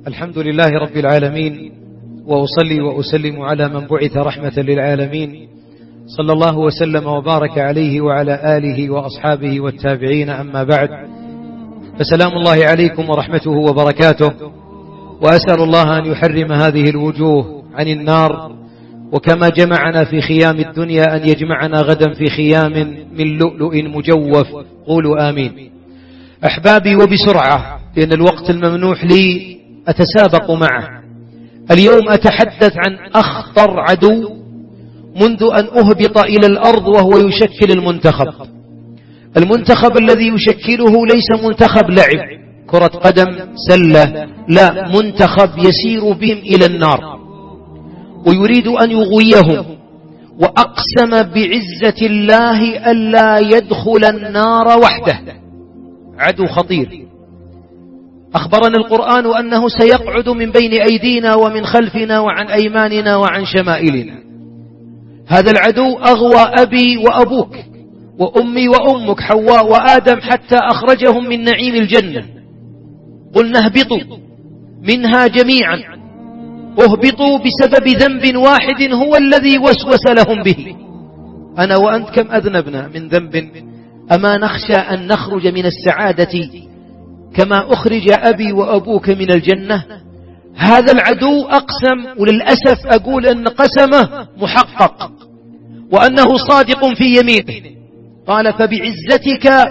الحمد لله رب العالمين، وأصلي وأسلم على من بعث رحمة للعالمين، صلى الله وسلم وبارك عليه وعلى آله وأصحابه والتابعين، أما بعد، فسلام الله عليكم ورحمته وبركاته. وأسأل الله أن يحرم هذه الوجوه عن النار، وكما جمعنا في خيام الدنيا أن يجمعنا غدا في خيام من لؤلؤ مجوف. قولوا آمين. أحبابي، وبسرعة لأن الوقت الممنوح لي أتسابق معه. اليوم أتحدث عن أخطر عدو منذ أن أهبط إلى الأرض، وهو يشكل المنتخب الذي يشكله ليس منتخب لعب كرة قدم سلة، لا، منتخب يسير بهم إلى النار ويريد أن يغويهم، وأقسم بعزة الله ألا يدخل النار وحده. عدو خطير. أخبرنا القرآن أنه سيقعد من بين أيدينا ومن خلفنا وعن أيماننا وعن شمائلنا. هذا العدو أغوى أبي وأبوك وأمي وأمك حواء وآدم حتى أخرجهم من نعيم الجنة. قلنا اهبطوا منها جميعا، اهبطوا بسبب ذنب واحد هو الذي وسوس لهم به. أنا وأنت كم أذنبنا من ذنب، أما نخشى أن نخرج من السعادة كما أخرج أبي وأبوك من الجنة؟ هذا العدو أقسم، وللأسف أقول أن قسمه محقق وأنه صادق في يمينه. قال فبعزتك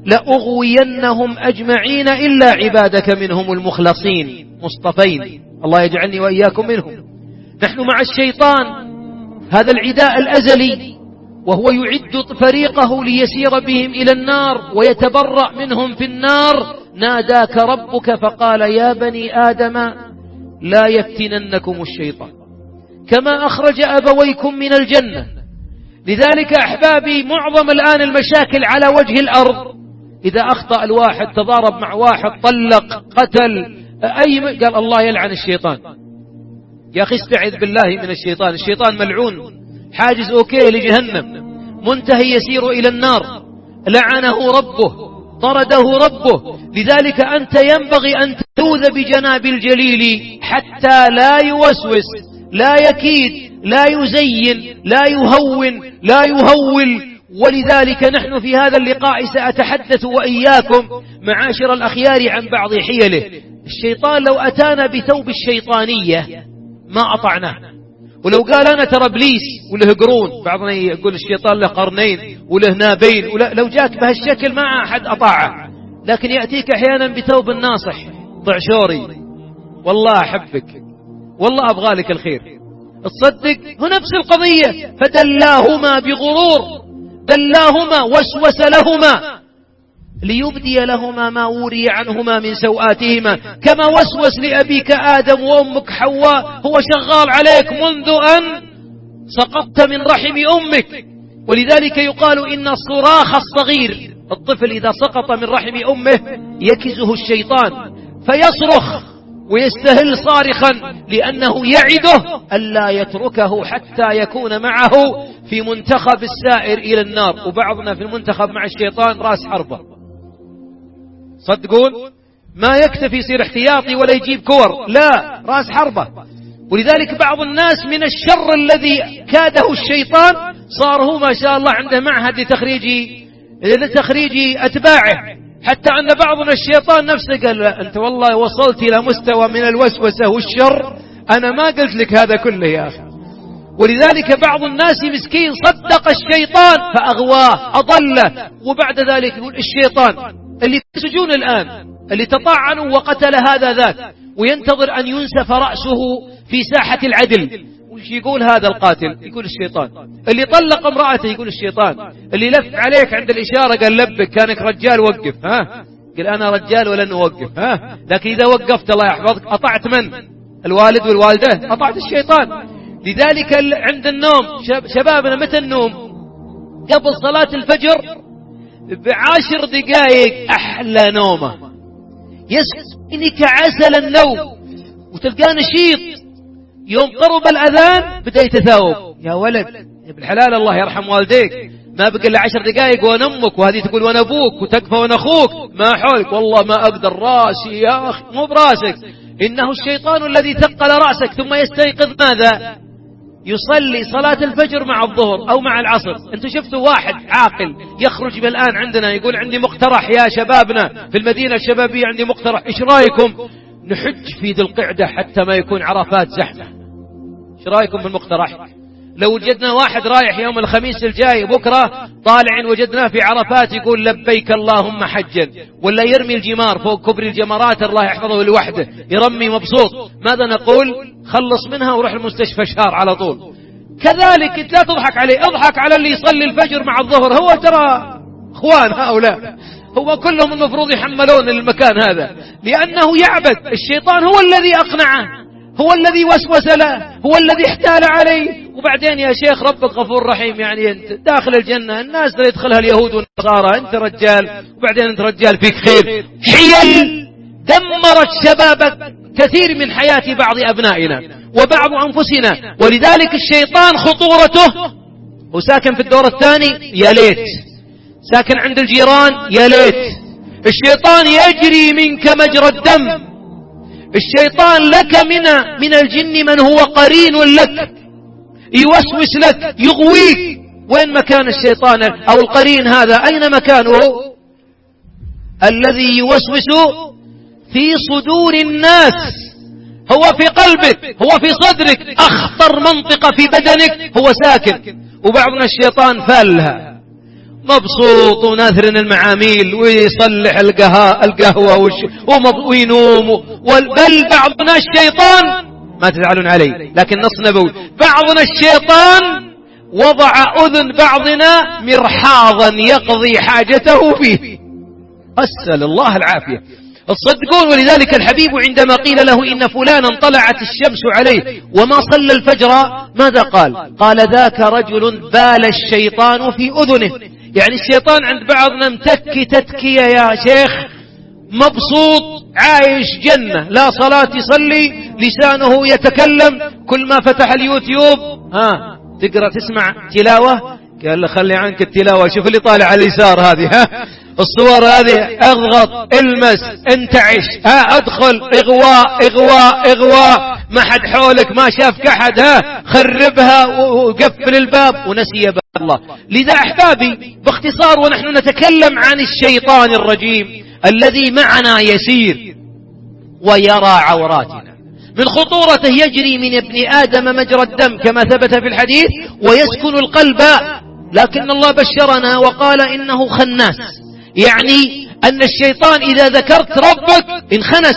لأغوينهم أجمعين إلا عبادك منهم المخلصين مصطفين. الله يجعلني وإياكم منهم. نحن مع الشيطان، هذا العداء الأزلي، وهو يعد فريقه ليسير بهم إلى النار ويتبرأ منهم في النار. ناداك ربك فقال يا بني آدم لا يفتننكم الشيطان كما أخرج أبويكم من الجنة. لذلك أحبابي، معظم الآن المشاكل على وجه الأرض، إذا أخطأ الواحد، تضارب مع واحد، طلق، قتل، قال الله يلعن الشيطان. يا أخي استعذ بالله من الشيطان. الشيطان ملعون، حاجز أوكيه لجهنم، منتهي يسير إلى النار، لعنه ربه، طرده ربه. لذلك أنت ينبغي أن تلوذ بجناب الجليل حتى لا يوسوس، لا يكيد، لا يزين، لا يهون، لا يهول. ولذلك نحن في هذا اللقاء سأتحدث وإياكم معاشر الأخيار عن بعض حيله. الشيطان لو أتانا بثوب الشيطانية ما أطعناه، ولو قال أنا ترى إبليس وله قرون، بعضنا يقول الشيطان له قرنين وله نابين، لو جاك بهالشكل ما أحد أطاعه. لكن يأتيك أحيانا بثوب الناصح، ضعشوري، والله أحبك، والله أبغى لك الخير، تصدق. هو نفس القضية. فدلاهما بغرور، دلاهما، وسوس لهما ليبدي لهما ما وري عنهما من سوآتهما، كما وسوس لأبيك آدم وأمك حواء. هو شغال عليك منذ أن سقطت من رحم أمك. ولذلك يقال إن الصراخ الصغير، الطفل إذا سقط من رحم أمه يكزه الشيطان فيصرخ ويستهل صارخا، لأنه يعده ألا يتركه حتى يكون معه في منتخب السائر إلى النار. وبعضنا في المنتخب مع الشيطان رأس حربة، صدقون، ما يكتفي يصير احتياطي ولا يجيب كور، لا، رأس حربة. ولذلك بعض الناس من الشر الذي كاده الشيطان صار هو ما شاء الله عنده معهد لتخريج أتباعه، حتى أن بعضنا الشيطان نفسه قال أنت والله وصلت إلى مستوى من الوسوسة والشر أنا ما قلت لك هذا كله يا أخي. ولذلك بعض الناس مسكين صدق الشيطان فأغواه، أضله، وبعد ذلك يقول الشيطان اللي في السجون الآن، اللي تطعنوا وقتل هذا ذاك، وينتظر أن ينسف رأسه في ساحة العدل. وش يقول هذا القاتل؟ يقول الشيطان. اللي طلق امرأته يقول الشيطان. اللي لف عليك عند الإشارة قال لبك، كانك رجال وقف، قال أنا رجال ولن أوقف، لكن إذا وقفت الله يحفظك أطعت من؟ الوالد والوالدة، أطعت الشيطان. لذلك عند النوم، شبابنا متى النوم؟ قبل صلاة الفجر ب10 دقائق أحلى نومة، يسقيني كعسل النوم، وتلقاه نشيط. يوم قرب الأذان بدأ يتثاوب، يا ولد يا ابن الحلال الله يرحم والديك، ما بقى إلا 10 دقائق وأنا أمك، وهذه تقول وأنا أبوك، وتكفى وأنا أخوك، ما حولك، والله ما أقدر، راسي يا أخي، مو براسك، إنه الشيطان الذي ثقل رأسك ثم يستيقظ ماذا؟ يصلي صلاة الفجر مع الظهر أو مع العصر. أنتم شفتوا واحد عاقل يخرج بالآن عندنا يقول عندي مقترح يا شبابنا في المدينة الشبابية، عندي مقترح، إيش رأيكم نحج في ذي القعدة حتى ما يكون عرفات زحمة؟ إيش رأيكم بالمقترح؟ لو وجدنا واحد رايح يوم الخميس الجاي بكرة طالعين وجدناه في عرفات يقول لبيك اللهم حجا، ولا يرمي الجمار فوق كبري الجمرات الله يحفظه لوحده يرمي مبسوط، ماذا نقول؟ خلص منها وروح المستشفى شهر على طول. كذلك لا تضحك عليه، اضحك على اللي يصلي الفجر مع الظهر، هو ترى اخوان هؤلاء هو كلهم المفروض يحملون المكان هذا، لأنه يعبد الشيطان، هو الذي أقنعه، هو الذي وسوس له، هو الذي احتال عليه. وبعدين يا شيخ ربك غفور رحيم، يعني أنت داخل الجنة الناس اللي يدخلها اليهود والنصارى، أنت رجال وبعدين أنت رجال فيك خير. حيل دمرت شباب كثير من حياة بعض أبنائنا وبعض أنفسنا. ولذلك الشيطان خطورته، وساكن في الدور الثاني يا ليت، ساكن عند الجيران يا ليت. الشيطان يجري منك مجرى الدم. الشيطان لك من الجن من هو قرين لك، يوسوس لك يغويك. وين مكان الشيطان أو القرين هذا؟ أين مكانه؟ الذي يوسوس في صدور الناس، هو في قلبك، هو في صدرك، أخطر منطقة في بدنك هو ساكن. وبعضنا الشيطان فالها مبسوط وناثر المعاميل ويصلح القهوة وينوم. بل بعضنا الشيطان، ما تزعلون علي لكن نص نبوي، بعضنا الشيطان وضع أذن بعضنا مرحاضا يقضي حاجته فيه، أسأل الله العافية. الصدقون. ولذلك الحبيب عندما قيل له إن فلانا طلعت الشمس عليه وما صلى الفجر ماذا قال؟ قال ذاك رجل بال الشيطان في أذنه. يعني الشيطان عند بعضنا متكي تتكية يا شيخ، مبسوط عايش جنة، لا صلاة يصلي، لسانه يتكلم، كل ما فتح اليوتيوب تقرأ تسمع تلاوة، قال له خلي عنك التلاوة، شوف اللي طالع على اليسار هذه الصور هذه، اضغط المس انتعش ادخل اغواء اغواء اغواء، ما حد حولك ما شافك احد، خربها وقفل الباب ونسي باب الله. لذا احبابي باختصار ونحن نتكلم عن الشيطان الرجيم الذي معنا يسير ويرى عوراتنا، من خطورته يجري من ابن آدم مجرى الدم كما ثبت في الحديث ويسكن القلب، لكن الله بشرنا وقال إنه خناس، يعني أن الشيطان إذا ذكرت ربك انخنس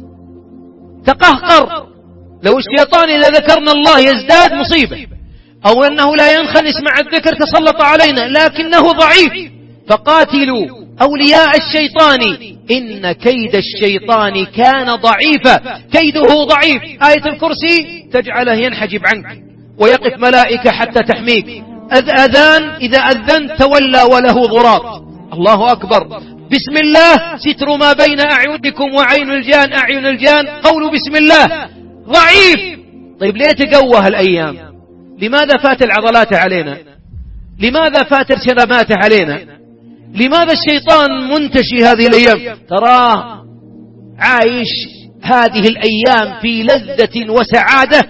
تقهقر. لو الشيطان إذا ذكرنا الله يزداد مصيبة، أو أنه لا ينخنس مع الذكر تسلط علينا، لكنه ضعيف. فقاتلوا أولياء الشيطان إن كيد الشيطان كان ضعيفا، كيده ضعيف. آية الكرسي تجعله ينحجب عنك ويقف ملائكة حتى تحميك. أذان إذا أذنت تولى وله ضراط، الله أكبر. بسم الله ستر ما بين أعينكم وعين الجان، أعين الجان قولوا بسم الله. ضعيف. طيب ليه تقوى هالأيام؟ لماذا فات العضلات علينا؟ لماذا فات الشرمات علينا؟ لماذا الشيطان منتشي هذه الأيام؟ تراه عايش هذه الأيام في لذة وسعادة،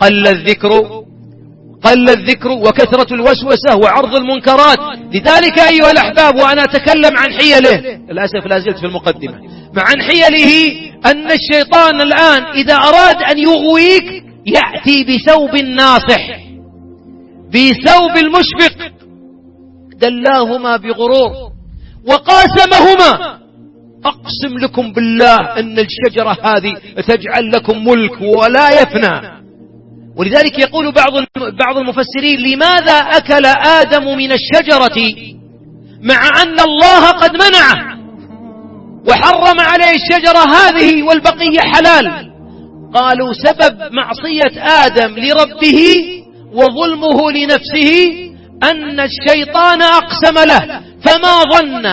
قل الذكر وكثرة الوسوسة وعرض المنكرات. لذلك أيها الأحباب وأنا أتكلم عن حيله، للأسف لا زلت في المقدمة، عن حيله أن الشيطان الآن إذا أراد أن يغويك يأتي بثوب ناصح، بثوب المشفق، دلاهما بغرور وقاسمهما أقسم لكم بالله أن الشجرة هذه تجعل لكم ملك ولا يفنى. ولذلك يقول بعض المفسرين لماذا أكل آدم من الشجرة مع أن الله قد منعه وحرم عليه الشجرة هذه والبقية حلال؟ قالوا سبب معصية آدم لربه وظلمه لنفسه أن الشيطان أقسم له، فما ظن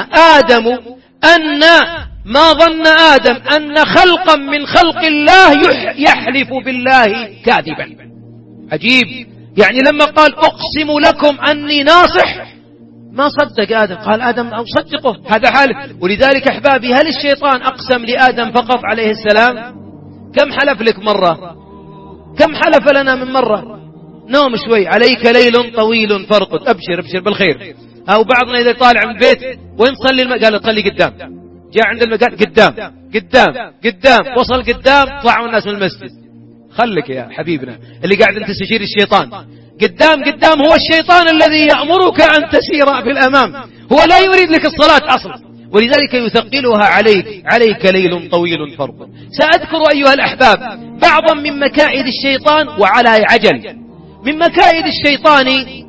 آدم أن خلقا من خلق الله يحلف بالله كاذبا. عجيب. يعني لما قال أقسم لكم أني ناصح ما صدق آدم، قال آدم أصدقه هذا حاله. ولذلك أحبابي هل الشيطان أقسم لآدم فقط عليه السلام؟ كم حلف لك مرة؟ كم حلف لنا من مرة؟ نوم شوي، عليك ليل طويل فارقد، أبشر أبشر بالخير. أو بعضنا إذا طالع من البيت وين تصلي قال تصلي قدام، جاء عند المكان قدام قدام قدام، وصل قدام طلعوا الناس من المسجد. خلك يا حبيبنا اللي قاعد أنت تستشير الشيطان، قدام قدام هو الشيطان الذي يأمرك أن تسير في الأمام، هو لا يريد لك الصلاة أصلا، ولذلك يثقلها عليك، عليك ليل طويل فارقد. سأذكر أيها الأحباب بعضا من مكائد الشيطان وعلى عجل. من مكائد الشيطان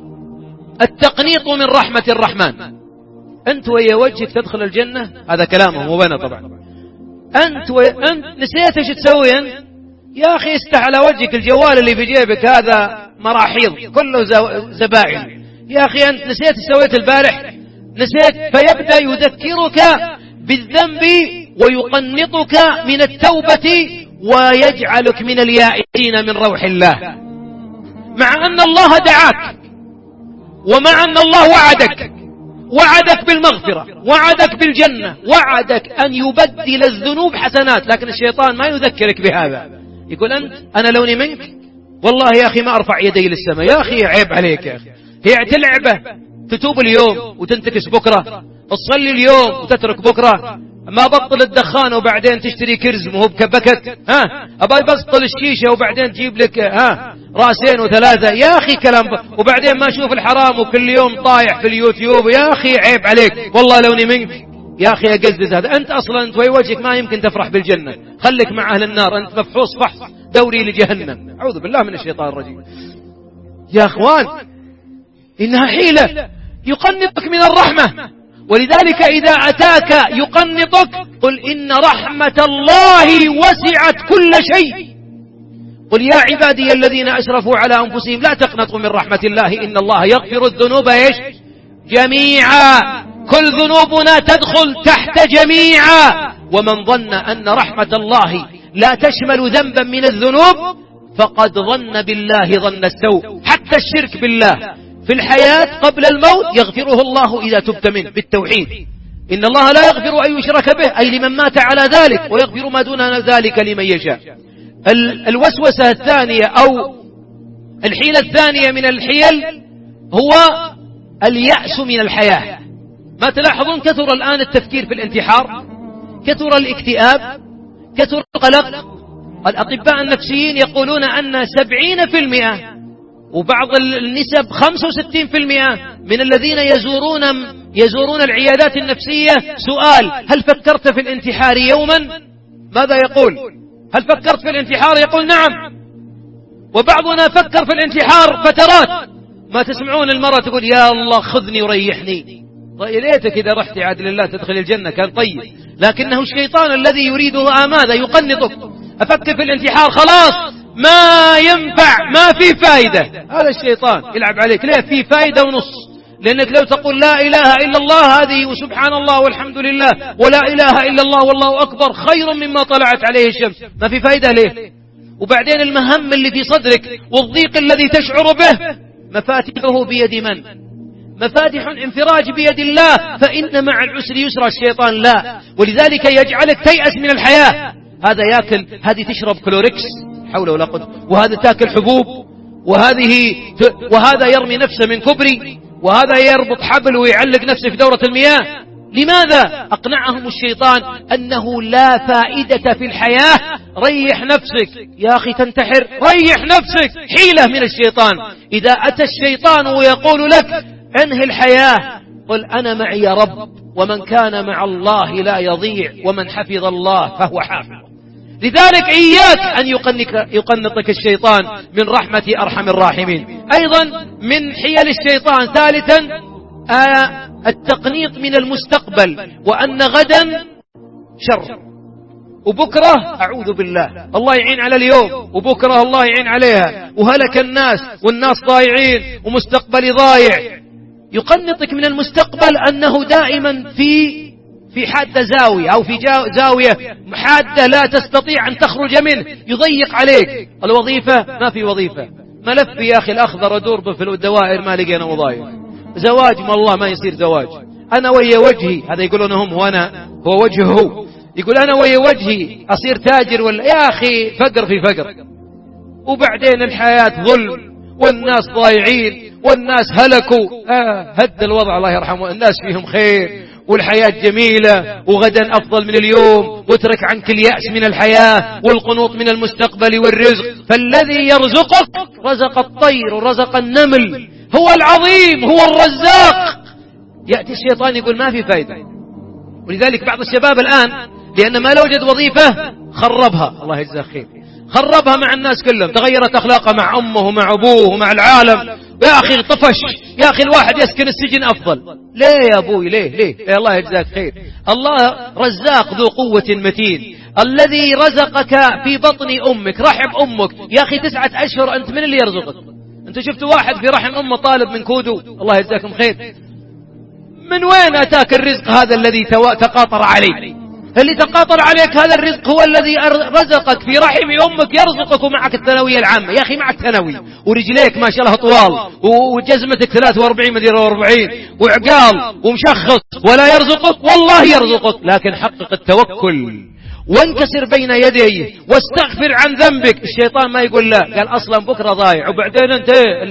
التقنيط من رحمة الرحمن. أنت ويا وجهك تدخل الجنة، هذا كلامه مبنى طبعا. أنت نسيت ايش تسوي أنت؟ يا أخي استح على وجهك، الجوال اللي في جيبك هذا مراحيض كله زبائن. يا أخي أنت نسيت سويت البارح، نسيت. فيبدأ يذكرك بالذنب ويقنطك من التوبة ويجعلك من اليائسين من روح الله، مع أن الله دعاك، ومع أن الله وعدك بالمغفرة، وعدك بالجنة، وعدك أن يبدل الذنوب حسنات. لكن الشيطان ما يذكرك بهذا، يقول أنا لوني منك والله يا أخي ما أرفع يدي للسماء. يا أخي عيب عليك يا أخي، هي تلعبة تتوب اليوم وتنتكس بكرة، تصلي اليوم وتترك بكرة، ما بطل الدخان وبعدين تشتري كرز مو بكبكك، أبا بسطل الشيشة وبعدين تجيب لك راسين وثلاثة. يا أخي كلام وبعدين ما أشوف الحرام وكل يوم طايح في اليوتيوب. يا أخي عيب عليك والله لوني منك. يا أخي أقزز هذا، أنت أصلا أنت وجهك ما يمكن تفرح بالجنة، خليك مع أهل النار، أنت مفحوص فحص دوري لجهنم. أعوذ بالله من الشيطان الرجيم. يا أخوان إنها حيلة يقنطك من الرحمة، ولذلك إذا أتاك يقنطك قل إن رحمة الله وسعت كل شيء. قل يا عبادي الذين أسرفوا على أنفسهم لا تقنطوا من رحمة الله إن الله يغفر الذنوب جميعا. كل ذنوبنا تدخل تحت جميعا. ومن ظن أن رحمة الله لا تشمل ذنبا من الذنوب فقد ظن بالله ظن السوء. حتى الشرك بالله في الحياة قبل الموت يغفره الله إذا تبت منه بالتوحيد. إن الله لا يغفر أن يشرك به، أي لمن مات على ذلك، ويغفر ما دون ذلك لمن يشاء. الوسوسة الثانية أو الحيلة الثانية من الحيل هو اليأس من الحياة. ما تلاحظون كثر الآن التفكير في الانتحار، كثر الاكتئاب، كثر القلق. الأطباء النفسيين يقولون أن 70% وبعض النسب 65% من الذين يزورون العيادات النفسية سؤال هل فكرت في الانتحار يوما؟ ماذا يقول؟ هل فكرت في الانتحار؟ يقول نعم. وبعضنا فكر في الانتحار فترات. ما تسمعون المرة تقول يا الله خذني وريحني. طيب ليتك إذا رحت عاد لله تدخل الجنة كان طيب، لكنه الشيطان الذي يريده ماذا؟ يقنطك. أفكر في الانتحار خلاص ما ينفع، ما في فائدة. هذا الشيطان يلعب عليك. ليه؟ في فائدة ونص، لأنك لو تقول لا إله إلا الله هذه وسبحان الله والحمد لله ولا إله إلا الله والله أكبر خير مما طلعت عليه الشمس، ما في فائدة. ليه؟ وبعدين المهم اللي في صدرك والضيق الذي تشعر به مفاتيحه بيد من؟ مفاتيح انفراج بيد الله، فإن مع العسر يسرا. الشيطان لا، ولذلك يجعلك تيأس من الحياة. هذا يأكل، هذه تشرب كلوريكس حول ولا قوة، وهذا تأكل حبوب، وهذا يرمي نفسه من كبري، وهذا يربط حبل ويعلق نفسه في دورة المياه. لماذا؟ أقنعهم الشيطان أنه لا فائدة في الحياة. ريح نفسك يا أخي تنتحر، ريح نفسك. حيلة من الشيطان. إذا أتى الشيطان ويقول لك انهي الحياة قل أنا معي يا رب، ومن كان مع الله لا يضيع، ومن حفظ الله فهو حافظ. لذلك إياك أن يقنطك الشيطان من رحمة أرحم الراحمين. أيضا من حيل الشيطان ثالثا التقنيط من المستقبل، وأن غدا شر وبكرة أعوذ بالله الله يعين على اليوم، وبكرة الله يعين عليها، وهلك الناس والناس ضايعين ومستقبلي ضايع. يقنطك من المستقبل أنه دائما في حادة زاوية أو في زاوية حادة لا تستطيع أن تخرج منه، يضيق عليك. الوظيفة ما في وظيفة، ملف يا أخي الأخضر أدور في الدوائر ما لقينا وظائف. زواج ما الله ما يصير زواج، أنا ويا وجهي، هذا يقولون هم وأنا هو وجهه. يقول أنا ويا وجهي أصير تاجر ولا يا أخي فقر في فقر، وبعدين الحياة ظلم والناس ضايعين والناس هلكوا. هد الوضع الله يرحمه، الناس فيهم خير والحياة جميلة وغدا أفضل من اليوم، واترك عنك اليأس من الحياة والقنوط من المستقبل والرزق. فالذي يرزقك رزق الطير ورزق النمل، هو العظيم، هو الرزاق. يأتي الشيطان يقول ما في فائدة. ولذلك بعض الشباب الآن لأن ما لو وجد وظيفة خربها، الله يجزاه خير، خربها مع الناس كلهم، تغيرت أخلاقه مع أمه ومع أبوه ومع العالم. يا أخي طفش، يا أخي الواحد يسكن السجن أفضل. ليه يا أبوي ليه يا الله يجزاك خير. الله رزاق ذو قوة متين، الذي رزقك في بطن أمك رحم أمك. يا أخي 9 أشهر أنت من اللي يرزقك؟ أنت شفتوا واحد في رحم أمه طالب من كودو؟ الله يجزاكم خير. من وين أتاك الرزق هذا الذي تقاطر عليه؟ اللي تقاطر عليك هذا الرزق هو الذي رزقك في رحم أمك، يرزقك ومعك الثانوية العامة. يا أخي معك ثانوي ورجليك ما شاء الله طوال وجزمتك 43 مدير 40 وعقال ومشخص، ولا يرزقك؟ والله يرزقك، لكن حقق التوكل وانكسر بين يديه واستغفر عن ذنبك. الشيطان ما يقول لا، قال أصلا بكرة ضايع، وبعدين أنت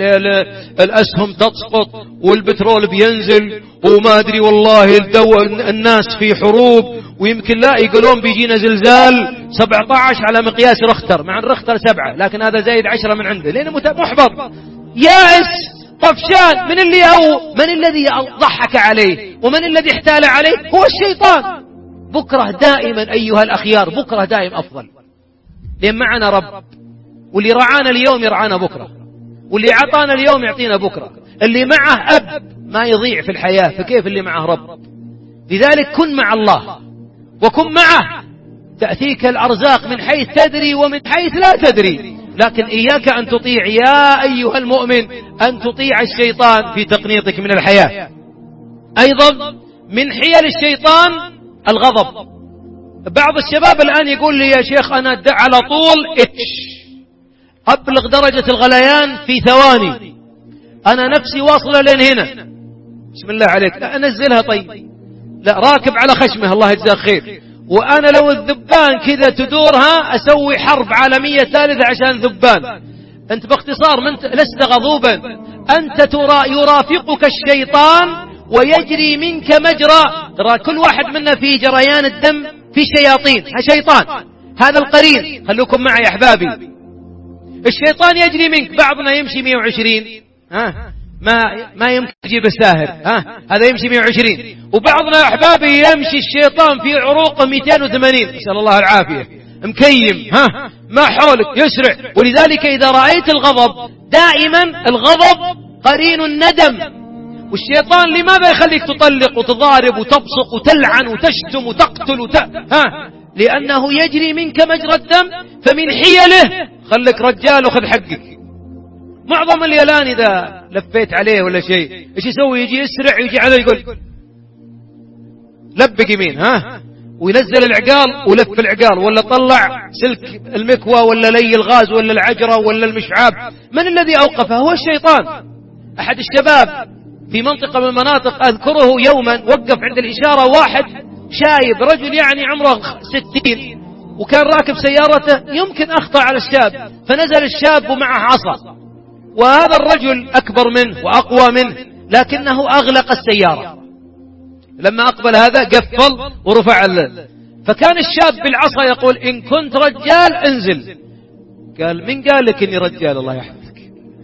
الأسهم تسقط والبترول بينزل وما أدري والله الناس في حروب، ويمكن لا يقولون بيجينا زلزال 17 على مقياس رختر، مع الرختر 7 لكن هذا زايد 10 من عنده، لأنه محبط يائس طفشان. من الذي ضحك عليه ومن الذي احتال عليه؟ هو الشيطان. بكرة دائما أيها الأخيار، بكرة دائم أفضل، لأن معنا رب، واللي رعانا اليوم يرعانا بكرة، واللي عطانا اليوم يعطينا بكرة. اللي معه أب ما يضيع في الحياة، فكيف اللي معه رب؟ لذلك كن مع الله وكن معه، تأتيك الأرزاق من حيث تدري ومن حيث لا تدري. لكن إياك أن تطيع يا أيها المؤمن، أن تطيع الشيطان في تقنيطك من الحياة. أيضا من حيل الشيطان الغضب. بعض الشباب الآن يقول لي يا شيخ أنا على طول أبلغ درجة الغليان في ثواني، أنا نفسي واصلة لين هنا. بسم الله عليك، لا أنزلها طيب، لا راكب على خشمه الله يجزاه خير. وأنا لو الذبان كذا تدورها أسوي حرب عالمية ثالثة عشان ذبان. أنت باختصار لست غضوبا، أنت يرافقك الشيطان ويجري منك مجرى. ترى كل واحد منا في جريان الدم في شياطين، شيطان هذا القرين. خلوكم معي يا أحبابي، الشيطان يجري منك. بعضنا يمشي 120 ما يمكن يجيب الساهر هذا يمشي 120، وبعضنا يا أحبابي يمشي الشيطان في عروقه 280 نسأل الله العافية، مكيم ما حولك يسرع. ولذلك إذا رأيت الغضب، دائما الغضب قرين الندم. والشيطان لماذا يخليك تطلق وتضارب وتبصق وتلعن وتشتم وتقتل لأنه يجري منك مجرى الدم. فمن حيله خلك رجال وخذ حقك. معظم اليلان إذا لفيت عليه ولا شيء إيش يسوي؟ يجي يسرع ويجي عليه يقول لبق يمين وينزل العقال ولف العقال، ولا طلع سلك المكوى ولا لي الغاز ولا العجرة ولا المشعاب. من الذي أوقفه؟ هو الشيطان. أحد الشباب في منطقة من المناطق أذكره يوما وقف عند الإشارة واحد شايب، رجل يعني عمره 60، وكان راكب سيارته، يمكن أخطأ على الشاب، فنزل الشاب ومعه عصا، وهذا الرجل أكبر منه وأقوى منه لكنه أغلق السيارة. لما أقبل هذا قفل ورفع فكان الشاب بالعصا يقول إن كنت رجال انزل. قال من قال لك إني رجال؟ الله يحفظك،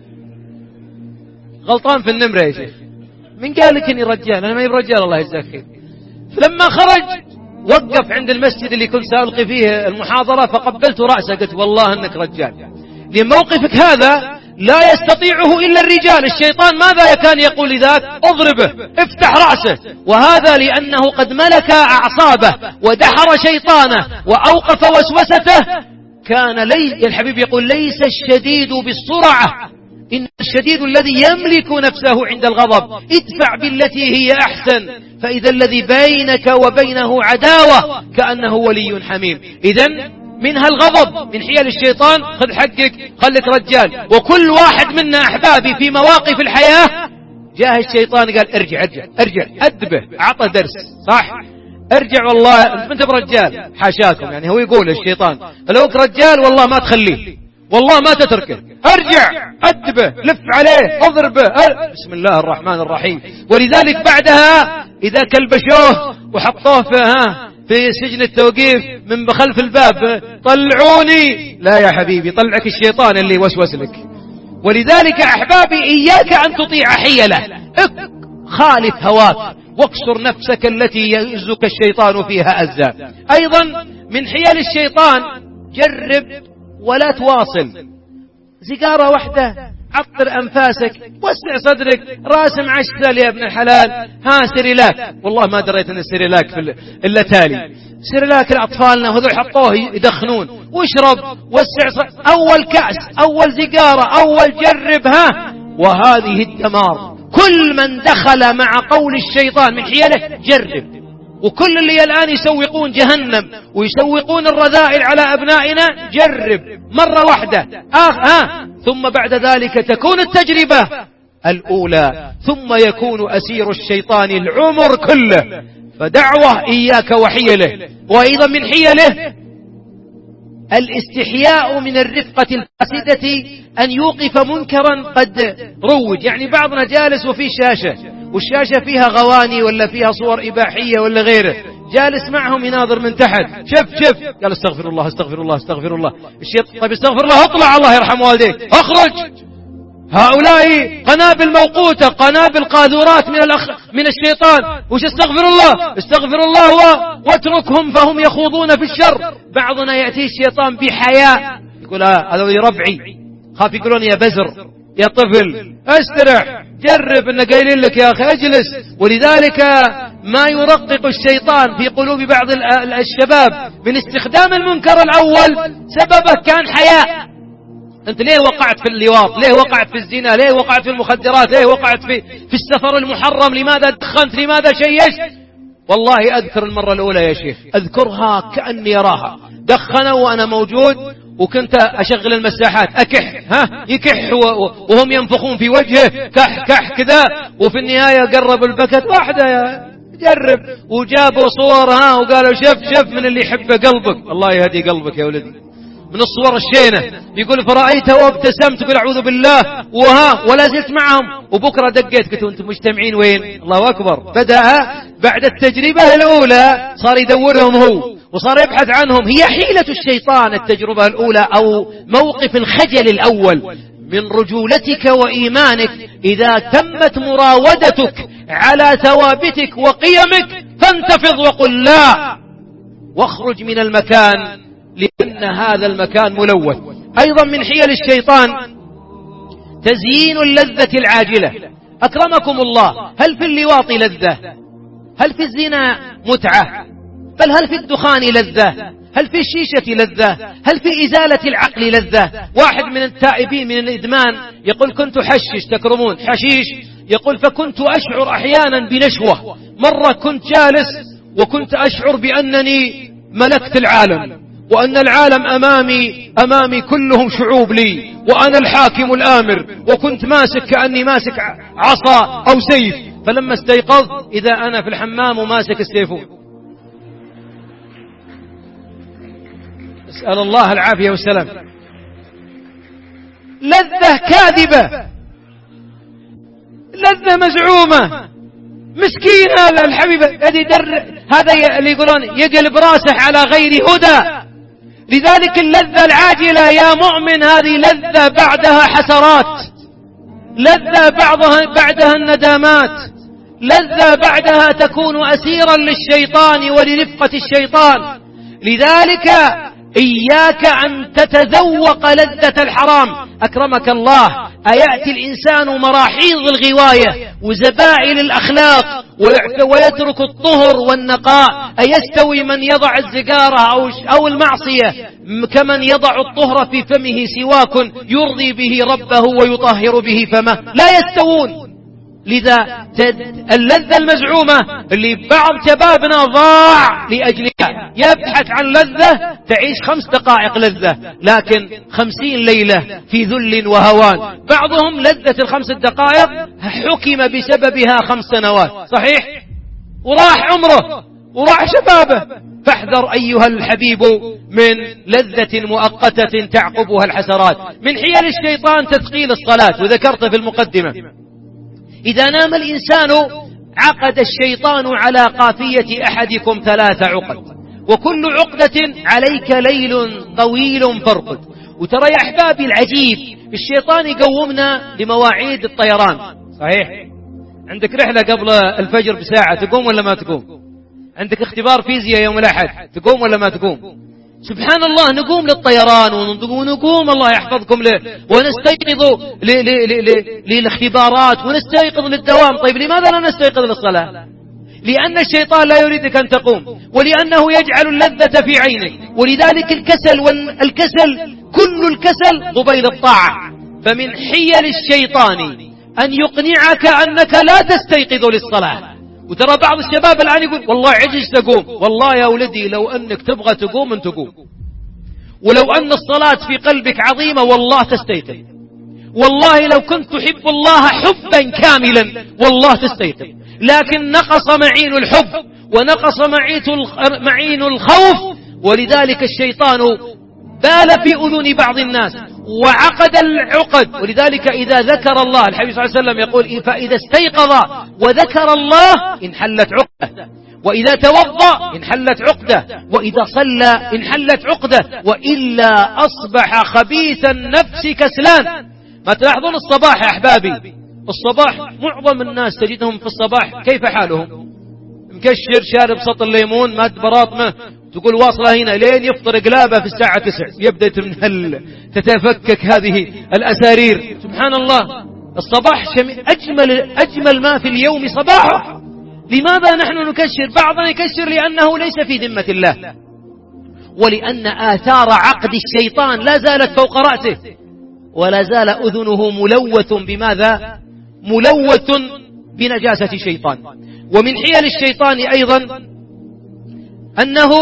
غلطان في النمرة يا شيخ. من قال لك إني رجال؟ أنا ما يبقى رجال الله يجزاك خير. فلما خرج وقف عند المسجد اللي كنت سألقي فيه المحاضرة، فقبلت رأسه قلت والله أنك رجال، لأن موقفك هذا لا يستطيعه إلا الرجال. الشيطان ماذا كان يقول لذاك؟ اضربه، افتح رأسه. وهذا لأنه قد ملك أعصابه ودحر شيطانه وأوقف وسوسته. كان الحبيب يقول ليس الشديد بالسرعة، إن الشديد الذي يملك نفسه عند الغضب. ادفع بالتي هي أحسن، فإذا الذي بينك وبينه عداوة كأنه ولي حميم. إذن منها الغضب، من حيل الشيطان. خذ حقك، خلك رجال. وكل واحد منا أحبابي في مواقف الحياة جاء الشيطان قال ارجع أدبه، أعطى درس صح. ارجع والله أنت برجال، حاشاكم يعني، هو يقول الشيطان لو رجال والله ما تخليه، والله ما تتركه، ارجع أدبه، لف عليه، اضربه، بسم الله الرحمن الرحيم. ولذلك بعدها إذا كلبشوه وحطوه في سجن التوقيف من بخلف الباب، طلعوني، لا يا حبيبي، طلعك الشيطان اللي وسوس لك. ولذلك أحبابي إياك أن تطيع حيله، خالف هواك واكسر نفسك التي يئزك الشيطان فيها أزا. أيضا من حيل الشيطان جرب ولا تواصل، سيجارة واحدة، عطر أنفاسك، وسع صدرك، راسم عسل يا ابن الحلال، سريلاك، والله ما دريت أن السريلاك إلا تالي، سريلاك لأطفالنا وهذول حطوه يدخنون، واشرب، وسع أول كأس، أول سيجارة، أول جربها، وهذه الدمار. كل من دخل مع قول الشيطان من حيله جرب. وكل اللي الآن يسوقون جهنم ويسوقون الرذائل على أبنائنا، جرب مرة واحدة، ثم بعد ذلك تكون التجربة الأولى، ثم يكون أسير الشيطان العمر كله. فدعوة إياك وحيله. وأيضا من حيله الاستحياء من الرفقة الفاسدة، أن يوقف منكرا قد روج. يعني بعضنا جالس وفي شاشة، والشاشة فيها غواني ولا فيها صور إباحية ولا غيره، جالس معهم يناظر من تحت، شف قال استغفر الله استغفر الله استغفر الله. الشيطان طيب استغفر الله، اطلع الله يرحم والديك، اخرج. هؤلاء قنابل موقوتة، قنابل قاذورات من الشيطان. وش استغفر الله؟ استغفر الله واتركهم فهم يخوضون في الشر. بعضنا يأتي الشيطان بحياء يقول هذا ربعي، خاف يقولون يا بزر يا طفل، استرح، جرب ان قايلين لك يا أخي اجلس. ولذلك ما يرقق الشيطان في قلوب بعض الشباب من استخدام المنكر الأول سببه كان حياء. أنت ليه وقعت في اللواط؟ ليه وقعت في الزنا؟ ليه وقعت في المخدرات؟ ليه وقعت في السفر المحرم؟ لماذا دخنت؟ لماذا شيشت؟ والله أذكر المرة الأولى يا شيخ، أذكرها كأني أراها. دخنوا وأنا موجود وكنت أشغل المساحات، أكح يكح وهم ينفخون في وجهه كح كذا، وفي النهاية قرب البكت واحدة يا جرب، وجابوا صور وقالوا شف من اللي يحب قلبك. الله يهدي قلبك يا ولدي. من الصور الشينة يقول فرأيته وابتسمت، تقول أعوذ بالله، ولا زلت معهم. وبكرة دقيت قلت أنتم مجتمعين وين؟ الله أكبر. بدأ بعد التجربة الأولى صار يدورهم هو وصار يبحث عنهم. هي حيلة الشيطان التجربة الأولى أو موقف الخجل الأول من رجولتك وإيمانك. إذا تمت مراودتك على ثوابتك وقيمك فانتفض وقل لا، واخرج من المكان، لأن هذا المكان ملوث. أيضا من حيل الشيطان تزيين اللذة العاجلة. أكرمكم الله، هل في اللواط لذة؟ هل في الزنا متعة؟ بل هل في الدخان لذة؟ هل في الشيشة لذة؟ هل في إزالة العقل لذة؟ واحد من التائبين من الإدمان يقول كنت حشش، تكرمون حشيش، يقول فكنت أشعر أحيانا بنشوة. مرة كنت جالس وكنت أشعر بأنني ملكت العالم، وأن العالم أمامي كلهم شعوب لي، وأنا الحاكم الآمر، وكنت ماسك كأني ماسك عصا أو سيف. فلما استيقظ إذا أنا في الحمام وماسك السيف. أسأل الله العافية والسلام. لذة كاذبة، لذة مزعومة، مسكينة الحبيبة. هذا اللي يقولون يقلب راسه على غير هدى. لذلك اللذة العاجلة يا مؤمن هذه لذة بعدها حسرات، لذة بعدها الندامات، لذة بعدها تكون أسيرا للشيطان ولرفقة الشيطان. لذلك إياك أن تتذوق لذة الحرام. أكرمك الله، أيأتي الإنسان مراحيض الغواية وزبائل الأخلاق ويترك الطهر والنقاء؟ أيستوي من يضع الزجارة أو المعصية كمن يضع الطهر في فمه سواك يرضي به ربه ويطهر به فمه؟ لا يستوون. لذا اللذة المزعومة اللي بعض شبابنا ضاع لأجلها، يبحث عن لذة تعيش 5 دقائق لذة، لكن 50 ليلة في ذل وهوان. بعضهم لذة 5 دقائق حكم بسببها 5 سنوات، صحيح؟ وراح عمره وراح شبابه. فاحذر أيها الحبيب من لذة مؤقتة تعقبها الحسرات. من حيل الشيطان تثقيل الصلاة، وذكرت في المقدمة إذا نام الإنسان عقد الشيطان على قافية أحدكم 3 عقد، وكل عقدة عليك ليل طويل فارقد. وترى يا أحبابي العجيب، الشيطان يقومنا لمواعيد الطيران. صحيح، عندك رحلة قبل الفجر بساعة، تقوم ولا ما تقوم؟ عندك اختبار فيزياء يوم الأحد، تقوم ولا ما تقوم؟ سبحان الله، نقوم للطيران ونقوم الله يحفظكم له، ونستيقظ للاختبارات، ونستيقظ للدوام. طيب لماذا لا نستيقظ للصلاة؟ لأن الشيطان لا يريدك أن تقوم، ولأنه يجعل اللذة في عينك. ولذلك الكسل كل الكسل قبيل الطاعة. فمن حيل الشيطان أن يقنعك أنك لا تستيقظ للصلاة. وترى بعض الشباب الآن يقول والله عجز تقوم. والله يا ولدي لو أنك تبغى تقوم أن تقوم، ولو أن الصلاة في قلبك عظيمة والله تستيقظ. والله لو كنت تحب الله حبا كاملا والله تستيقظ، لكن نقص معين الحب ونقص معين الخوف. ولذلك الشيطان بال في أذن بعض الناس وعقد العقد. ولذلك إذا ذكر الله، الحبيب صلى الله عليه وسلم يقول فإذا استيقظ وذكر الله انحلت عقده، وإذا توضأ انحلت عقده، وإذا صلى انحلت عقده، وإلا أصبح خبيث النفس كسلان. ما تلاحظون الصباح يا أحبابي؟ الصباح معظم الناس تجدهم في الصباح كيف حالهم؟ مكشر، شارب سط الليمون، ماد براطمه، تقول واصلة هنا لين يفطر قلابة في الساعة 9 يبدأ تتفكك هذه الأسارير. سبحان الله، الصباح أجمل ما في اليوم صباحه. لماذا نحن نكشر؟ بعضنا يكشر لأنه ليس في ذمة الله، ولأن آثار عقد الشيطان لا زالت فوق رأسه، ولا زال أذنه ملوث بماذا؟ ملوث بنجاسة الشيطان. ومن حيل الشيطان أيضا أنه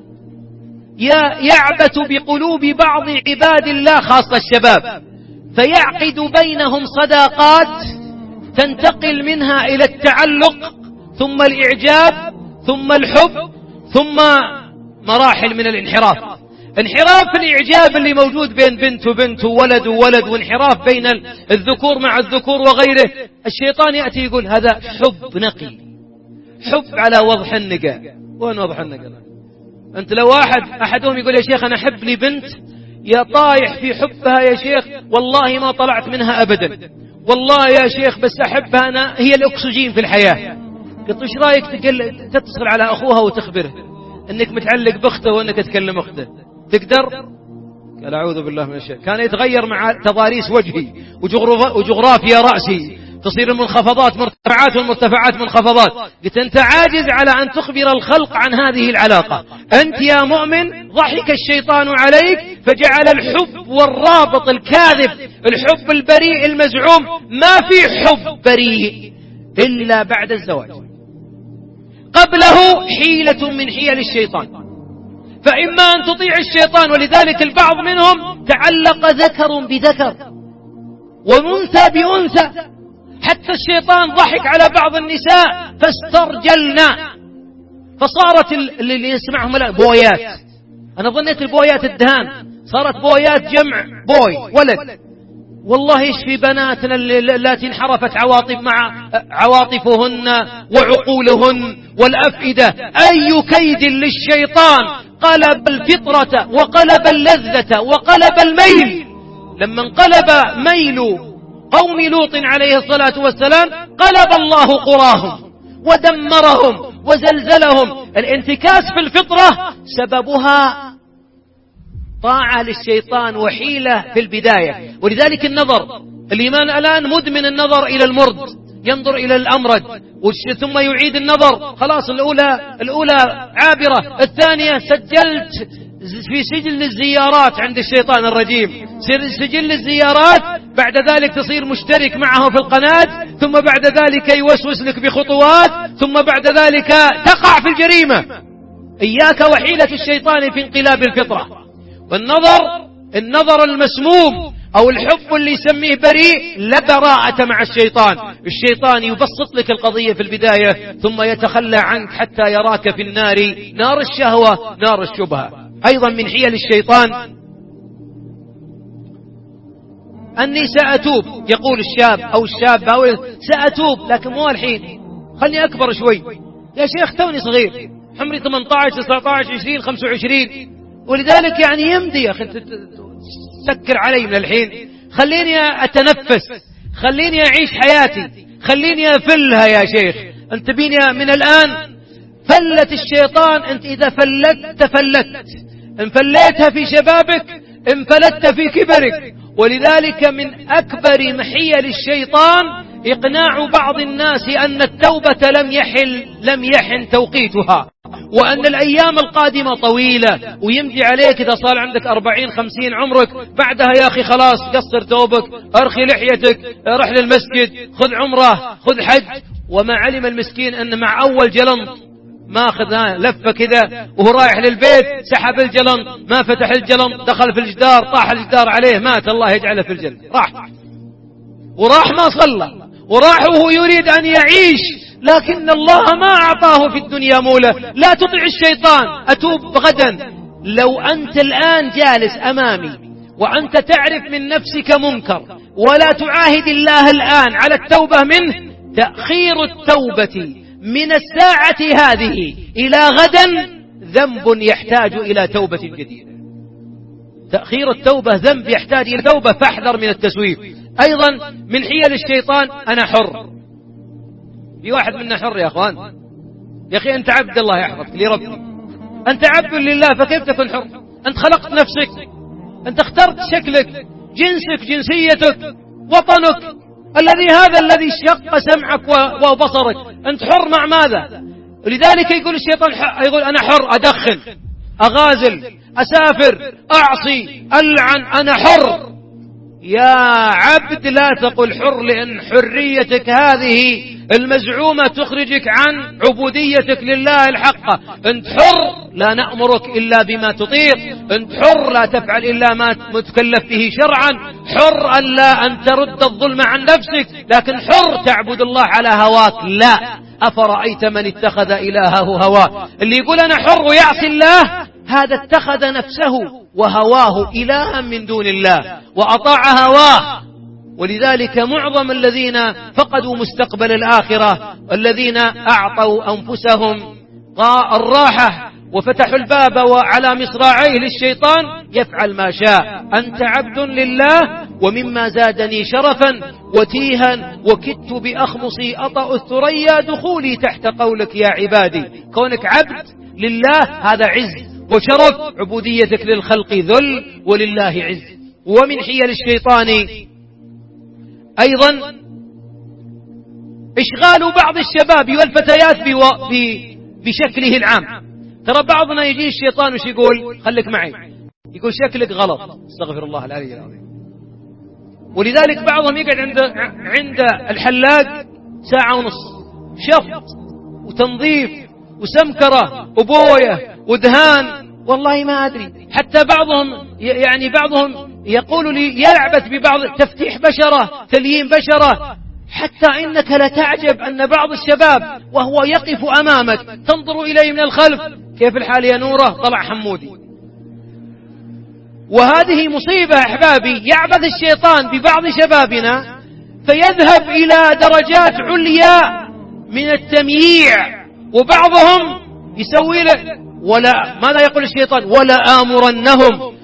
يعبث بقلوب بعض عباد الله خاصة الشباب، فيعقد بينهم صداقات تنتقل منها إلى التعلق، ثم الإعجاب، ثم الحب، ثم مراحل من الانحراف. انحراف الإعجاب اللي موجود بين بنت وبنت وولد وولد، وانحراف بين الذكور مع الذكور وغيره. الشيطان يأتي يقول هذا حب نقي، حب على وضح النقا. وين وضح النقا؟ أنت لو أحدهم يقول يا شيخ أنا أحب لي بنت، يا طايح في حبها يا شيخ، والله ما طلعت منها أبدا، والله يا شيخ بس أحبها أنا، هي الأكسجين في الحياة. قلت إيش رأيك تتصل على أخوها وتخبره أنك متعلق بأخته وأنك تكلم أخته؟ تقدر؟ قال أعوذ بالله من الشيطان. كان يتغير مع تضاريس وجهي وجغرافيا رأسي، تصير المنخفضات مرتفعات والمرتفعات منخفضات. قلت أنت عاجز على أن تخبر الخلق عن هذه العلاقة. أنت يا مؤمن ضحك الشيطان عليك فجعل الحب والرابط الكاذب، الحب البريء المزعوم. ما في حب بريء إلا بعد الزواج، قبله حيلة من حيل الشيطان. فإما أن تطيع الشيطان، ولذلك البعض منهم تعلق ذكر بذكر وأنثى بأنثى، حتى الشيطان ضحك على بعض النساء فاسترجلنا، فصارت اللي يسمعهم بويات. أنا ظنيت البويات الدهان، صارت بويات جمع بوي ولد. والله يشفي بناتنا التي انحرفت عواطفهن وعقولهن والأفئدة. أي كيد للشيطان قلب الفطرة وقلب اللذة وقلب الميل. لما انقلب ميل قوم لوط عليه الصلاة والسلام قلب الله قراهم ودمرهم وزلزلهم. الانتكاس في الفطرة سببها طاعة للشيطان وحيلة في البداية. ولذلك الإيمان الآن مدمن النظر إلى المرد، ينظر إلى الأمرد ثم يعيد النظر. خلاص الأولى عابرة، الثانية سجلت في سجل الزيارات عند الشيطان الرجيم، سجل الزيارات. بعد ذلك تصير مشترك معه في القناة، ثم بعد ذلك يوسوس لك بخطوات، ثم بعد ذلك تقع في الجريمة. إياك وحيلة الشيطان في انقلاب الفطرة. والنظر المسموم أو الحب اللي يسميه بريء، لا براءة مع الشيطان. الشيطان يبسط لك القضية في البداية ثم يتخلى عنك حتى يراك في النار، نار الشهوة، نار الشبهة. أيضا من حيل الشيطان أني سأتوب، يقول الشاب أو الشاب سأتوب لكن مو الحين، خلني أكبر شوي يا شيخ، توني صغير، عمري 18 19 20 25. ولذلك يعني يمدي يا أخي تسكر علي من الحين، خليني أتنفس، خليني أعيش حياتي، خليني أفلها يا شيخ. أنت بيني من الآن فلت الشيطان. أنت إذا فلت تفلت، إن فليتها في شبابك انفلت في كبرك. ولذلك من أكبر محيل الشيطان إقناع بعض الناس أن التوبة لم يحن توقيتها، وأن الأيام القادمة طويلة ويمضي عليك إذا صار عندك 40-50 عمرك، بعدها يا أخي خلاص قصر توبك، أرخي لحيتك، رح للمسجد، خذ عمره، خذ حج. وما علم المسكين أن مع أول جلنط ماخذ لفة كذا وهو رايح للبيت سحب الجلنط، ما فتح الجلنط، دخل في الجدار، طاح الجدار عليه، مات، الله يجعله في الجنة. وراح ما صلى، وراح وهو يريد أن يعيش، لكن الله ما أعطاه في الدنيا مولة. لا تطع الشيطان. أتوب غدا. لو أنت الآن جالس أمامي وأنت تعرف من نفسك منكر ولا تعاهد الله الآن على التوبة منه، تأخير التوبة من الساعة هذه إلى غدا ذنب يحتاج إلى توبة جديدة. تأخير التوبة ذنب يحتاج إلى توبة، فاحذر من التسويف. أيضا من حيل الشيطان أنا حر. في واحد منا حر يا أخوان، يا أخي أنت عبد الله يحفظك لربي، أنت عبد لله، فكيف تكون حر؟ أنت خلقت نفسك، أنت اخترت شكلك، جنسك، جنسيتك، وطنك، هذا الذي شق سمعك وبصرك، أنت حر مع ماذا؟ ولذلك يقول الشيطان يقول أنا حر، أدخن، أغازل، أسافر، أعصي، ألعن، أنا حر. يا عبد لا تقل حر، لأن حريتك هذه المزعومة تخرجك عن عبوديتك لله الحقة. أنت حر، لا نأمرك إلا بما تطيق، أنت حر لا تفعل إلا ما تكلف به شرعا، حر أن ترد الظلم عن نفسك، لكن حر تعبد الله على هواك. لا، أفرأيت من اتخذ إلهه هواه. اللي يقول أنا حر ويعصي الله، هذا اتخذ نفسه وهواه إلها من دون الله وأطاع هواه. ولذلك معظم الذين فقدوا مستقبل الآخرة الذين أعطوا أنفسهم الراحة وفتحوا الباب على مصراعيه للشيطان يفعل ما شاء. أنت عبد لله، ومما زادني شرفا وتيها وكدت بأخمصي أطأ الثريا دخولي تحت قولك يا عبادي. كونك عبد لله هذا عز وشرف، عبوديتك للخلق ذل ولله عز. ومن حيل الشيطان أيضا إشغال بعض الشباب والفتيات بشكله العام. ترى بعضنا يجي الشيطان وش يقول؟ خليك معي، يقول شكلك غلط، استغفر الله العلي العظيم. ولذلك بعضهم يقعد عند الحلاق ساعة ونص شفط وتنظيف وسمكرة وبوية ودهان، والله ما أدري. حتى بعضهم يقول لي يلعبت ببعض تفتيح بشرة، تليين بشرة، حتى إنك لتعجب أن بعض الشباب وهو يقف أمامك تنظر إليه من الخلف، كيف الحال يا نوره؟ طلع حمودي. وهذه مصيبة أحبابي، يعبث الشيطان ببعض شبابنا فيذهب إلى درجات عليا من التمييع، وبعضهم يسوي له ولا ماذا يقول الشيطان؟ ولا آمرنهم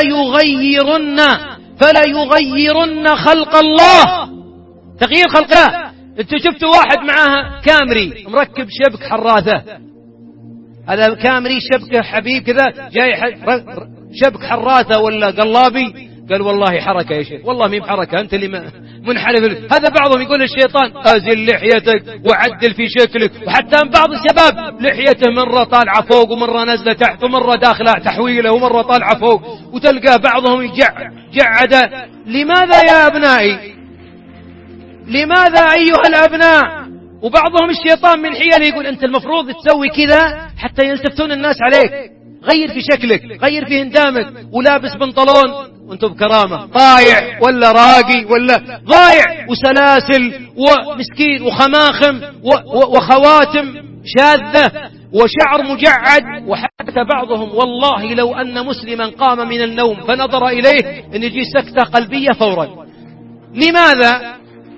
فلا يغيرن خلق الله. تغيير خلق الله. انتوا شفتوا واحد معاها كامري مركب شبك حراثة، هذا كامري شبكه حبيب كذا، جاي شبك حراثة ولا قلابي، قال والله حركة يا شيخ، والله مين حركة، أنت اللي منحرف. هذا بعضهم يقول الشيطان أزل لحيتك وعدل في شكلك. وحتى بعض الشباب لحيته مرة طالعة فوق ومرة نزلة تحت ومرة داخلة تحويلة ومرة طالعة فوق، وتلقى بعضهم جعد. لماذا يا أبنائي؟ لماذا أيها الأبناء؟ وبعضهم الشيطان من حيله يقول أنت المفروض تسوي كذا حتى يلتفتون الناس عليك، غير في شكلك، غير في هندامك، ولابس بنطلون وانتم بكرامة، ضايع ولا راقي ولا ضايع، وسلاسل ومسكين وخماخم وخواتم شاذة وشعر مجعد. وحتى بعضهم والله لو أن مسلما قام من النوم فنظر إليه أن يجي سكتة قلبية فورا. لماذا؟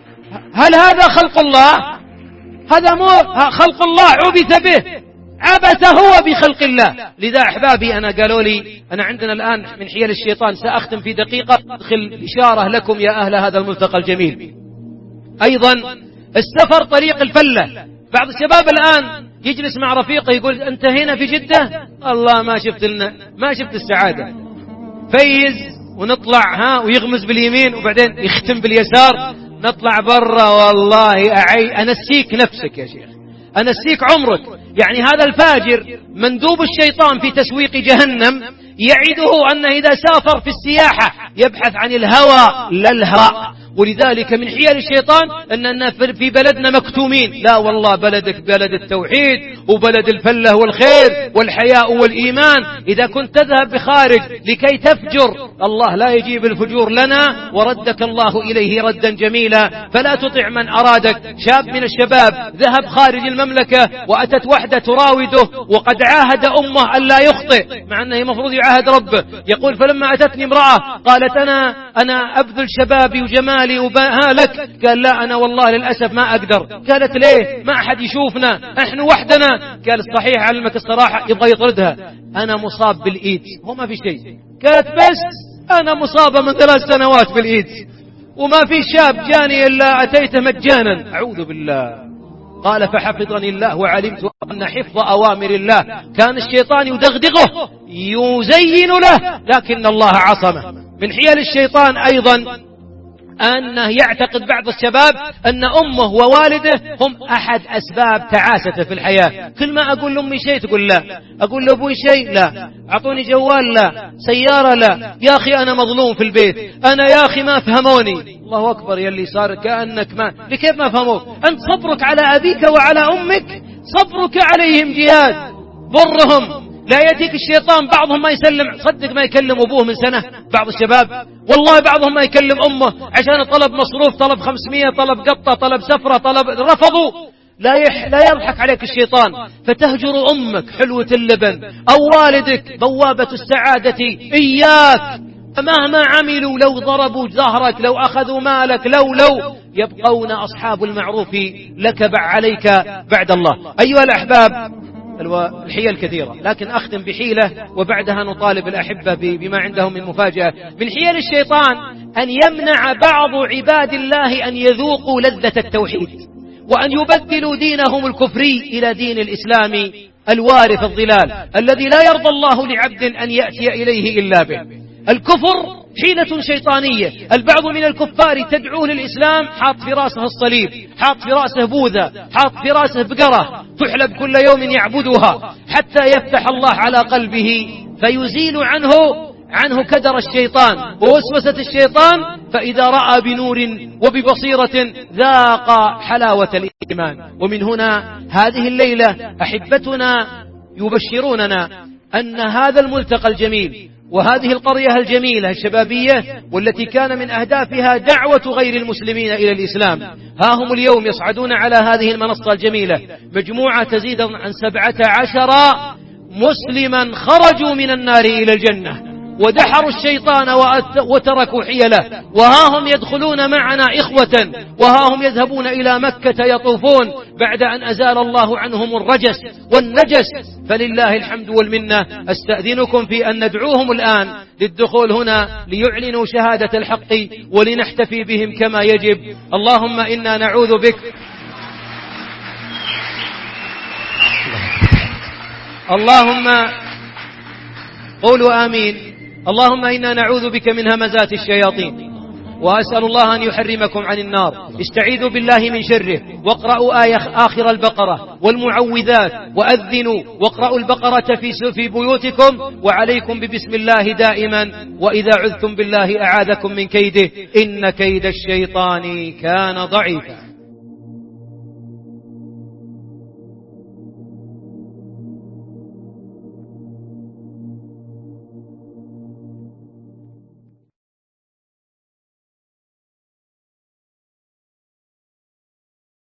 هل هذا خلق الله؟ هذا مو خلق الله، عبث به، عبث هو بخلق الله. لذا أحبابي أنا قالوا لي أنا عندنا الآن من حيل الشيطان، سأختم في دقيقة، أدخل إشارة لكم يا أهل هذا الملتقى الجميل. أيضا السفر طريق الفلة. بعض الشباب الآن يجلس مع رفيقه يقول أنت هنا في جدة، الله ما شفت السعادة، فيز ونطلع ويغمز باليمين وبعدين يختم باليسار، نطلع برا والله أنسيك نفسك يا شيخ، أنسيك عمرك. يعني هذا الفاجر مندوب الشيطان في تسويق جهنم يعده أنه إذا سافر في السياحة يبحث عن الهوى لا الهراء. ولذلك من حيل الشيطان أننا في بلدنا مكتومين. لا والله، بلدك بلد التوحيد وبلد الفله والخير والحياء والإيمان. إذا كنت تذهب بخارج لكي تفجر، الله لا يجيب الفجور لنا، وردك الله إليه ردا جميلا. فلا تطع من أرادك. شاب من الشباب ذهب خارج المملكة وأتت وحدة تراوده وقد عاهد أمه أن لا يخطئ، مع أنه مفروض يعاهد ربه. يقول فلما أتتني امرأة قالت أنا أبذل شبابي وجمالي لك، قال لا أنا والله للأسف ما أقدر. قالت ليه؟ ما أحد يشوفنا، إحن وحدنا. قال الصحيح علمك الصراحة، يبغى يطردها. أنا مصاب بالإيدز، هو ما في شيء. قالت بس أنا مصابة من 3 سنوات بالإيدز وما في شاب جاني إلا أتيته مجانا. أعوذ بالله. قال فحفظني الله وعلمت أن حفظ أوامر الله كان الشيطان يدغدغه يزين له، لكن الله عصمه. من حيل الشيطان أيضا أنه يعتقد بعض الشباب أن أمه ووالده هم أحد أسباب تعاسته في الحياة. كل ما أقول لأمي شيء تقول لا، أقول لأبوي شيء لا، أعطوني جوال لا، سيارة لا، يا أخي أنا مظلوم في البيت، أنا يا أخي ما فهموني. الله أكبر، يلي صار كأنك لكيف ما فهموك؟ أنت صبرك على أبيك وعلى أمك صبرك عليهم جهاد، برهم. لا يأتيك الشيطان، بعضهم ما يسلم، صدق ما يكلم أبوه من سنة. بعض الشباب والله بعضهم ما يكلم أمه عشان طلب مصروف، طلب 500، طلب قطة، طلب سفرة، طلب رفضوا. لا يضحك عليك الشيطان فتهجر أمك حلوة اللبن أو والدك بوابة السعادة إياك. فمهما عملوا لو ضربوا ظهرك، لو أخذوا مالك، لو يبقون أصحاب المعروف لك عليك بعد الله. أيها الأحباب، الحيل كثيرة، لكن أختم بحيلة وبعدها نطالب الأحبة بما عندهم من مفاجأة. من حيل الشيطان أن يمنع بعض عباد الله أن يذوقوا لذة التوحيد، وأن يبدلوا دينهم الكفري إلى دين الإسلام الوارث الظلال الذي لا يرضى الله لعبد أن يأتي إليه إلا به. الكفر حيلة شيطانية. البعض من الكفار تدعوه للإسلام حاط في راسه الصليب، حاط في راسه بوذا، حاط في راسه بقرة تحلب كل يوم يعبدها، حتى يفتح الله على قلبه فيزيل عنه كدر الشيطان ووسوسة الشيطان، فإذا رأى بنور وببصيرة ذاق حلاوة الإيمان. ومن هنا هذه الليلة أحبتنا يبشروننا أن هذا الملتقى الجميل وهذه القرية الجميلة الشبابية والتي كان من أهدافها دعوة غير المسلمين إلى الإسلام، ها هم اليوم يصعدون على هذه المنصة الجميلة مجموعة تزيد عن 17 مسلما خرجوا من النار إلى الجنة ودحروا الشيطان وتركوا حيله، وها هم يدخلون معنا إخوة، وها هم يذهبون إلى مكة يطوفون بعد أن أزال الله عنهم الرجس والنجس. فلله الحمد والمنة. أستأذنكم في أن ندعوهم الآن للدخول هنا ليعلنوا شهادة الحق ولنحتفي بهم كما يجب. اللهم إنا نعوذ بك اللهم قولوا آمين. اللهم إنا نعوذ بك من همزات الشياطين، وأسأل الله أن يحرمكم عن النار. استعيذوا بالله من شره، واقرأوا آخر البقرة والمعوذات، وأذنوا واقرأوا البقرة في بيوتكم، وعليكم ببسم الله دائما، وإذا عذتم بالله أعاذكم من كيده، إن كيد الشيطان كان ضعيفا.